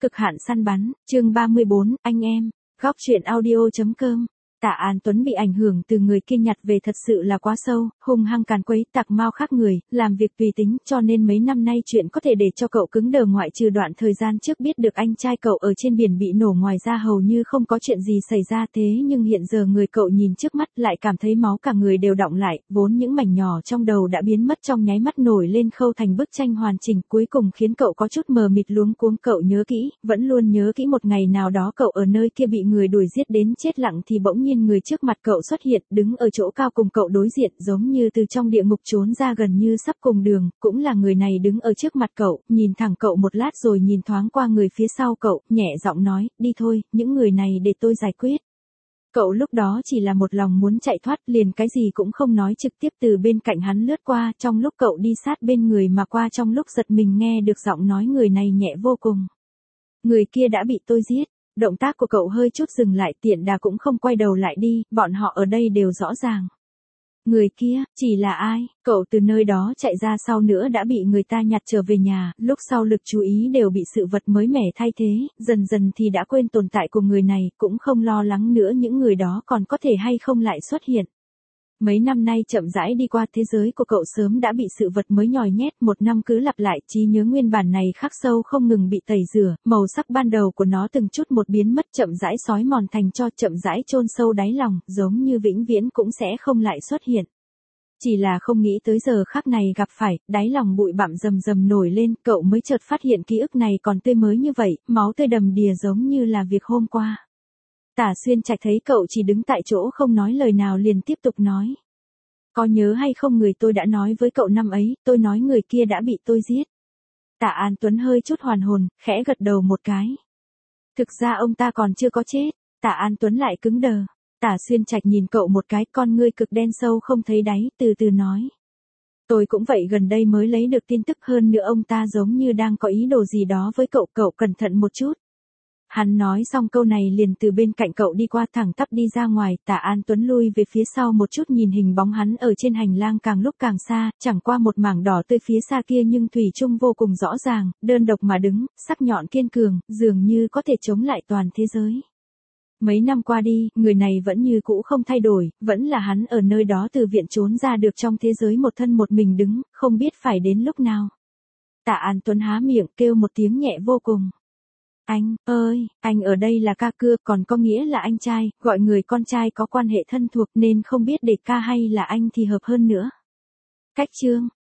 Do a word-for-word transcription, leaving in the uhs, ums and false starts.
Cực hạn săn bắn, chương ba mươi bốn, anh em, góc truyện audio chấm com. Tạ An Tuấn bị ảnh hưởng từ người kia nhặt về thật sự là quá sâu, hung hăng càn quấy, tặc mau khác người, làm việc tùy tính, cho nên mấy năm nay chuyện có thể để cho cậu cứng đờ ngoại trừ đoạn thời gian trước biết được anh trai cậu ở trên biển bị nổ, ngoài ra hầu như không có chuyện gì xảy ra. Thế nhưng hiện giờ người cậu nhìn trước mắt lại cảm thấy máu cả người đều đọng lại, vốn những mảnh nhỏ trong đầu đã biến mất trong nháy mắt nổi lên khâu thành bức tranh hoàn chỉnh, cuối cùng khiến cậu có chút mờ mịt luống cuống. Cậu nhớ kỹ, vẫn luôn nhớ kỹ một ngày nào đó cậu ở nơi kia bị người đuổi giết đến chết lặng thì bỗng nhiên người trước mặt cậu xuất hiện, đứng ở chỗ cao cùng cậu đối diện, giống như từ trong địa ngục trốn ra, gần như sắp cùng đường. Cũng là người này đứng ở trước mặt cậu, nhìn thẳng cậu một lát rồi nhìn thoáng qua người phía sau cậu, nhẹ giọng nói, đi thôi, những người này để tôi giải quyết. Cậu lúc đó chỉ là một lòng muốn chạy thoát, liền cái gì cũng không nói, trực tiếp từ bên cạnh hắn lướt qua. Trong lúc cậu đi sát bên người mà qua, trong lúc giật mình nghe được giọng nói người này nhẹ vô cùng. Người kia đã bị tôi giết. Động tác của cậu hơi chút dừng lại, tiện đà cũng không quay đầu lại đi, bọn họ ở đây đều rõ ràng. Người kia, chỉ là ai? Cậu từ nơi đó chạy ra sau nữa đã bị người ta nhặt trở về nhà, lúc sau lực chú ý đều bị sự vật mới mẻ thay thế, dần dần thì đã quên tồn tại của người này, cũng không lo lắng nữa những người đó còn có thể hay không lại xuất hiện. Mấy năm nay chậm rãi đi qua, thế giới của cậu sớm đã bị sự vật mới nhòi nhét, một năm cứ lặp lại, trí nhớ nguyên bản này khắc sâu không ngừng bị tẩy rửa, màu sắc ban đầu của nó từng chút một biến mất, chậm rãi xói mòn thành tro, chậm rãi chôn sâu đáy lòng, giống như vĩnh viễn cũng sẽ không lại xuất hiện. Chỉ là không nghĩ tới giờ khắc này gặp phải, đáy lòng bụi bặm rầm rầm nổi lên, cậu mới chợt phát hiện ký ức này còn tươi mới như vậy, máu tươi đầm đìa giống như là việc hôm qua. Tả Xuyên Trạch thấy cậu chỉ đứng tại chỗ không nói lời nào liền tiếp tục nói. Có nhớ hay không người tôi đã nói với cậu năm ấy, tôi nói người kia đã bị tôi giết. Tạ An Tuấn hơi chút hoàn hồn, khẽ gật đầu một cái. Thực ra ông ta còn chưa có chết. Tạ An Tuấn lại cứng đờ. Tả Xuyên Trạch nhìn cậu một cái, con ngươi cực đen sâu không thấy đáy, từ từ nói. Tôi cũng vậy, gần đây mới lấy được tin tức, hơn nữa ông ta giống như đang có ý đồ gì đó với cậu, cậu cẩn thận một chút. Hắn nói xong câu này liền từ bên cạnh cậu đi qua, thẳng tắp đi ra ngoài. Tạ An Tuấn lui về phía sau một chút, nhìn hình bóng hắn ở trên hành lang càng lúc càng xa, chẳng qua một mảng đỏ tươi phía xa kia nhưng thủy chung vô cùng rõ ràng, đơn độc mà đứng, sắc nhọn kiên cường, dường như có thể chống lại toàn thế giới. Mấy năm qua đi, người này vẫn như cũ không thay đổi, vẫn là hắn ở nơi đó từ viện trốn ra được trong thế giới một thân một mình đứng, không biết phải đến lúc nào. Tạ An Tuấn há miệng kêu một tiếng nhẹ vô cùng. Anh, ơi, anh ở đây là ca cưa, còn có nghĩa là anh trai, gọi người con trai có quan hệ thân thuộc nên không biết để ca hay là anh thì hợp hơn nữa. Cách chương.